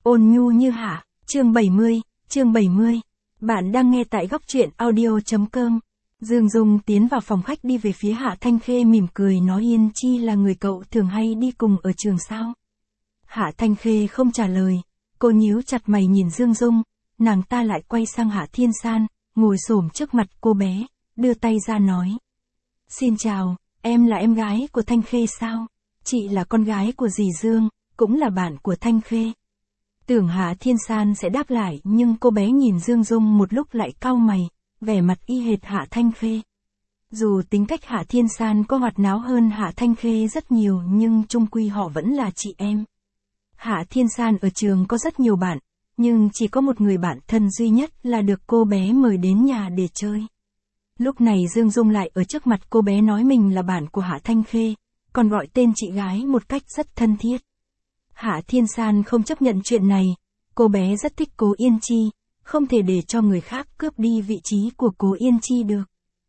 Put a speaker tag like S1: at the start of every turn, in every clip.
S1: Ôn nhu như Hạ, chương 70. Bạn đang nghe tại góc truyện audio.com. Dương Dung tiến vào phòng khách đi về phía Hạ Thanh Khê mỉm cười nói Yên Chi là người cậu thường hay đi cùng ở trường sao. Hạ Thanh Khê không trả lời, cô nhíu chặt mày nhìn Dương Dung, nàng ta lại quay sang Hạ Thiên San, ngồi xổm trước mặt cô bé, đưa tay ra nói. Xin chào, em là em gái của Thanh Khê sao? Chị là con gái của dì Dương, cũng là bạn của Thanh Khê. Tưởng Hạ Thiên San sẽ đáp lại nhưng cô bé nhìn Dương Dung một lúc lại cau mày, vẻ mặt y hệt Hạ Thanh Khê. Dù tính cách Hạ Thiên San có hoạt náo hơn Hạ Thanh Khê rất nhiều nhưng chung quy họ vẫn là chị em. Hạ Thiên San ở trường có rất nhiều bạn, nhưng chỉ có một người bạn thân duy nhất là được cô bé mời đến nhà để chơi. Lúc này Dương Dung lại ở trước mặt cô bé nói mình là bạn của Hạ Thanh Khê, còn gọi tên chị gái một cách rất thân thiết. Hạ Thiên San không chấp nhận chuyện này, cô bé rất thích Cố Yên Chi, không thể để cho người khác cướp đi vị trí của Cố Yên Chi được.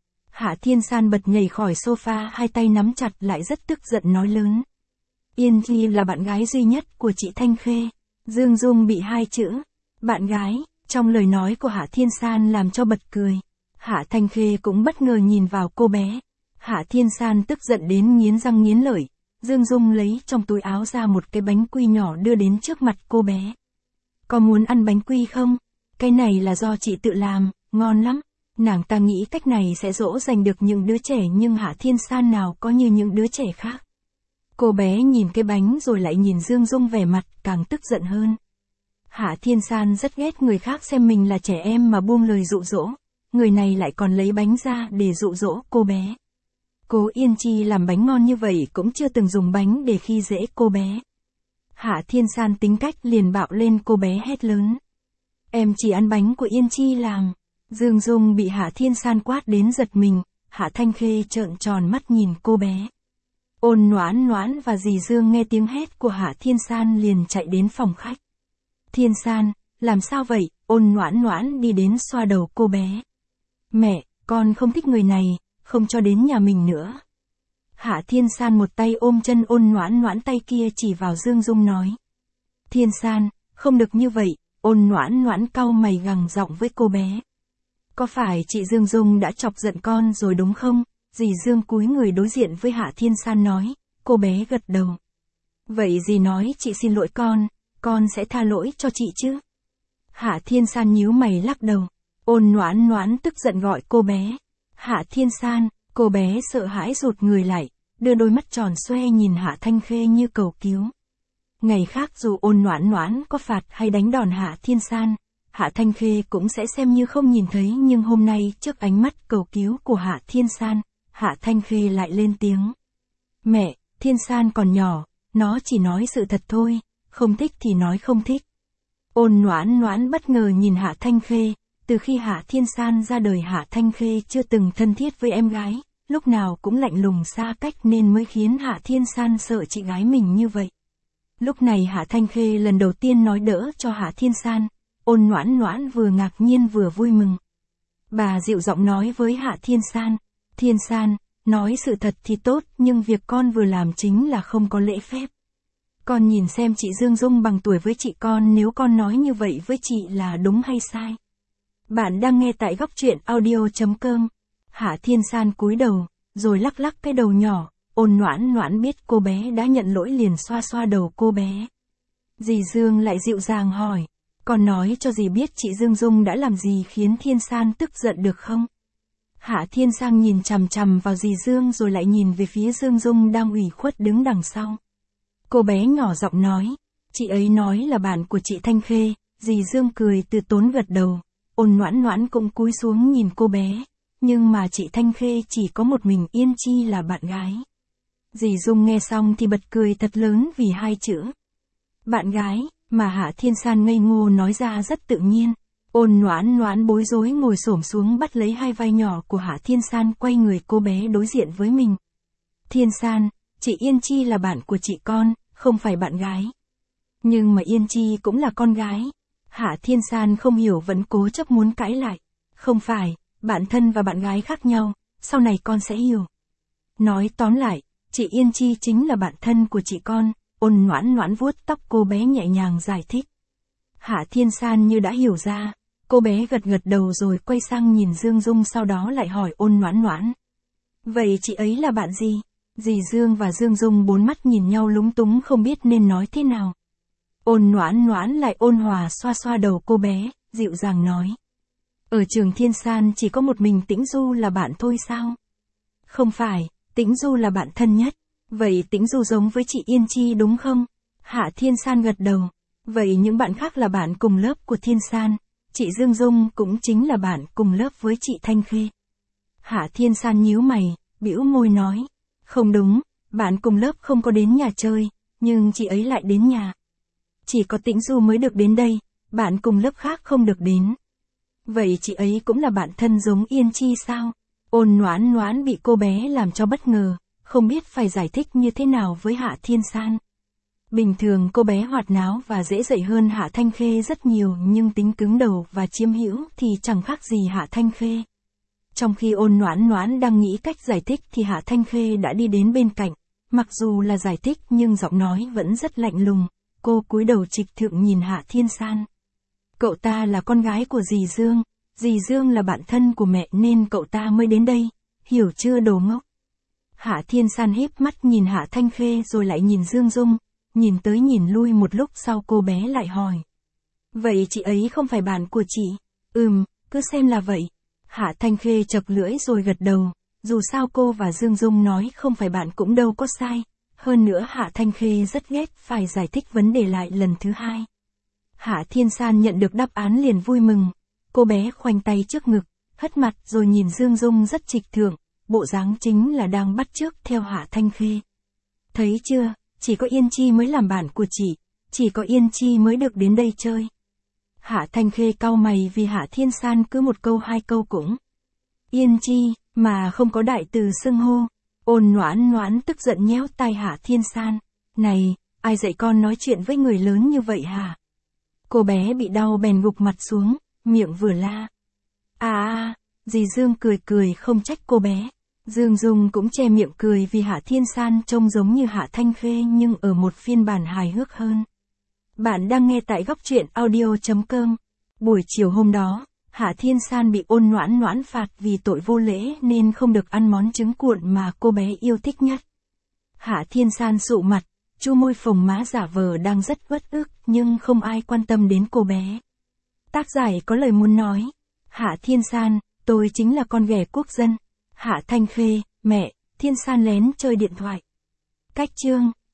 S1: Hạ Thiên San bật nhảy khỏi sofa, hai tay nắm chặt lại rất tức giận nói lớn. Yên Chi là bạn gái duy nhất của chị Thanh Khê. Dương Dung bị hai chữ, bạn gái, trong lời nói của Hạ Thiên San làm cho bật cười. Hạ Thanh Khê cũng bất ngờ nhìn vào cô bé. Hạ Thiên San tức giận đến nghiến răng nghiến lợi. Dương Dung lấy trong túi áo ra một cái bánh quy nhỏ đưa đến trước mặt cô bé. Có muốn ăn bánh quy không? Cái này là do chị tự làm, ngon lắm. Nàng ta nghĩ cách này sẽ dỗ dành được những đứa trẻ nhưng Hạ Thiên San nào có như những đứa trẻ khác. Cô bé nhìn cái bánh rồi lại nhìn Dương Dung vẻ mặt càng tức giận hơn. Hạ Thiên San rất ghét người khác xem mình là trẻ em mà buông lời dụ dỗ. Người này lại còn lấy bánh ra để dụ dỗ cô bé. Cố Yên Chi làm bánh ngon như vậy cũng chưa từng dùng bánh để khi dễ cô bé. Hạ Thiên San tính cách liền bạo lên, cô bé hét lớn. Em chỉ ăn bánh của Yên Chi làm. Dương Dung bị Hạ Thiên San quát đến giật mình, Hạ Thanh Khê trợn tròn mắt nhìn cô bé. Ôn Noãn Noãn và dì Dương nghe tiếng hét của Hạ Thiên San liền chạy đến phòng khách. Thiên San, làm sao vậy? Ôn Noãn Noãn đi đến xoa đầu cô bé. Mẹ, con không thích người này, không cho đến nhà mình nữa. Hạ Thiên San một tay ôm chân Ôn Noãn Noãn, tay kia chỉ vào Dương Dung nói. Thiên San, không được như vậy. Ôn Noãn Noãn cau mày gằn giọng với cô bé. Có phải chị Dương Dung đã chọc giận con rồi đúng không? Dì Dương cúi người đối diện với Hạ Thiên San nói. Cô bé gật đầu. Vậy dì nói chị xin lỗi con sẽ tha lỗi cho chị chứ? Hạ Thiên San nhíu mày lắc đầu. Ôn Noãn Noãn tức giận gọi cô bé. Hạ Thiên San, cô bé sợ hãi rụt người lại, đưa đôi mắt tròn xoe nhìn Hạ Thanh Khê như cầu cứu. Ngày khác dù Ôn Noãn Noãn có phạt hay đánh đòn Hạ Thiên San, Hạ Thanh Khê cũng sẽ xem như không nhìn thấy, nhưng hôm nay trước ánh mắt cầu cứu của Hạ Thiên San, Hạ Thanh Khê lại lên tiếng. Mẹ, Thiên San còn nhỏ, nó chỉ nói sự thật thôi, không thích thì nói không thích. Ôn Noãn Noãn bất ngờ nhìn Hạ Thanh Khê. Từ khi Hạ Thiên San ra đời Hạ Thanh Khê chưa từng thân thiết với em gái, lúc nào cũng lạnh lùng xa cách nên mới khiến Hạ Thiên San sợ chị gái mình như vậy. Lúc này Hạ Thanh Khê lần đầu tiên nói đỡ cho Hạ Thiên San, Ôn Noãn Noãn vừa ngạc nhiên vừa vui mừng. Bà dịu giọng nói với Hạ Thiên San, Thiên San, nói sự thật thì tốt nhưng việc con vừa làm chính là không có lễ phép. Con nhìn xem chị Dương Dung bằng tuổi với chị con, nếu con nói như vậy với chị là đúng hay sai? Bạn đang nghe tại góc truyện audio.com. Hạ Thiên San cúi đầu, rồi lắc lắc cái đầu nhỏ. Ôn Noãn Noãn biết cô bé đã nhận lỗi liền xoa xoa đầu cô bé. Dì Dương lại dịu dàng hỏi, con nói cho dì biết chị Dương Dung đã làm gì khiến Thiên San tức giận được không? Hạ Thiên San nhìn chằm chằm vào dì Dương rồi lại nhìn về phía Dương Dung đang ủy khuất đứng đằng sau. Cô bé nhỏ giọng nói, chị ấy nói là bạn của chị Thanh Khê. Dì Dương cười từ tốn gật đầu. Ôn Noãn Noãn cũng cúi xuống nhìn cô bé, nhưng mà chị Thanh Khê chỉ có một mình Yên Chi là bạn gái. Dì Dung nghe xong thì bật cười thật lớn vì hai chữ. Bạn gái, mà Hạ Thiên San ngây ngô nói ra rất tự nhiên. Ôn Noãn Noãn bối rối ngồi xổm xuống bắt lấy hai vai nhỏ của Hạ Thiên San, quay người cô bé đối diện với mình. Thiên San, chị Yên Chi là bạn của chị con, không phải bạn gái. Nhưng mà Yên Chi cũng là con gái. Hạ Thiên San không hiểu vẫn cố chấp muốn cãi lại. Không phải, bạn thân và bạn gái khác nhau, sau này con sẽ hiểu. Nói tóm lại, chị Yên Chi chính là bạn thân của chị con. Ôn Noãn Noãn vuốt tóc cô bé nhẹ nhàng giải thích. Hạ Thiên San như đã hiểu ra. Cô bé gật gật đầu rồi quay sang nhìn Dương Dung, sau đó lại hỏi Ôn Noãn Noãn. Vậy chị ấy là bạn gì? Dì Dương và Dương Dung bốn mắt nhìn nhau lúng túng không biết nên nói thế nào. Ôn Noãn Noãn lại ôn hòa xoa xoa đầu cô bé, dịu dàng nói. Ở trường Thiên San chỉ có một mình Tĩnh Du là bạn thôi sao? Không phải, Tĩnh Du là bạn thân nhất. Vậy Tĩnh Du giống với chị Yên Chi đúng không? Hạ Thiên San gật đầu. Vậy những bạn khác là bạn cùng lớp của Thiên San. Chị Dương Dung cũng chính là bạn cùng lớp với chị Thanh Khê. Hạ Thiên San nhíu mày, bĩu môi nói. Không đúng, bạn cùng lớp không có đến nhà chơi, nhưng chị ấy lại đến nhà. Chỉ có Tĩnh Du mới được đến đây, bạn cùng lớp khác không được đến. Vậy chị ấy cũng là bạn thân giống Yên Chi sao? Ôn Noãn Noãn bị cô bé làm cho bất ngờ, không biết phải giải thích như thế nào với Hạ Thiên San. Bình thường cô bé hoạt náo và dễ dạy hơn Hạ Thanh Khê rất nhiều, nhưng tính cứng đầu và chiếm hữu thì chẳng khác gì Hạ Thanh Khê. Trong khi Ôn Noãn Noãn đang nghĩ cách giải thích thì Hạ Thanh Khê đã đi đến bên cạnh. Mặc dù là giải thích nhưng giọng nói vẫn rất lạnh lùng. Cô cúi đầu trịch thượng nhìn Hạ Thiên San. Cậu ta là con gái của dì Dương. Dì Dương là bạn thân của mẹ nên cậu ta mới đến đây. Hiểu chưa đồ ngốc? Hạ Thiên San híp mắt nhìn Hạ Thanh Khê rồi lại nhìn Dương Dung. Nhìn tới nhìn lui một lúc sau cô bé lại hỏi. Vậy chị ấy không phải bạn của chị? Cứ xem là vậy. Hạ Thanh Khê chật lưỡi rồi gật đầu. Dù sao cô và Dương Dung nói không phải bạn cũng đâu có sai. Hơn nữa Hạ Thanh Khê rất ghét phải giải thích vấn đề lại lần thứ hai. Hạ Thiên San nhận được đáp án liền vui mừng. Cô bé khoanh tay trước ngực, hất mặt rồi nhìn Dương Dung rất trịch thượng. Bộ dáng chính là đang bắt chước theo Hạ Thanh Khê. Thấy chưa, chỉ có Yên Chi mới làm bạn của chị. Chỉ có Yên Chi mới được đến đây chơi. Hạ Thanh Khê cau mày vì Hạ Thiên San cứ một câu hai câu cũng. Yên Chi, mà không có đại từ xưng hô. Ôn Noãn Noãn tức giận nhéo tai Hạ Thiên San. Này, ai dạy con nói chuyện với người lớn như vậy hả? Cô bé bị đau bèn gục mặt xuống, miệng vừa la. Dì Dương cười cười không trách cô bé. Dương Dung cũng che miệng cười vì Hạ Thiên San trông giống như Hạ Thanh Khê nhưng ở một phiên bản hài hước hơn. Bạn đang nghe tại góc truyện audio.com. Buổi chiều hôm đó, Hạ Thiên San bị Ôn Noãn Noãn phạt vì tội vô lễ nên không được ăn món trứng cuộn mà cô bé yêu thích nhất. Hạ Thiên San sụ mặt, chu môi phồng má giả vờ đang rất uất ức nhưng không ai quan tâm đến cô bé. Tác giả có lời muốn nói. Hạ Thiên San, tôi chính là con ghẻ quốc dân. Hạ Thanh Khê, mẹ, Thiên San lén chơi điện thoại. Cách chương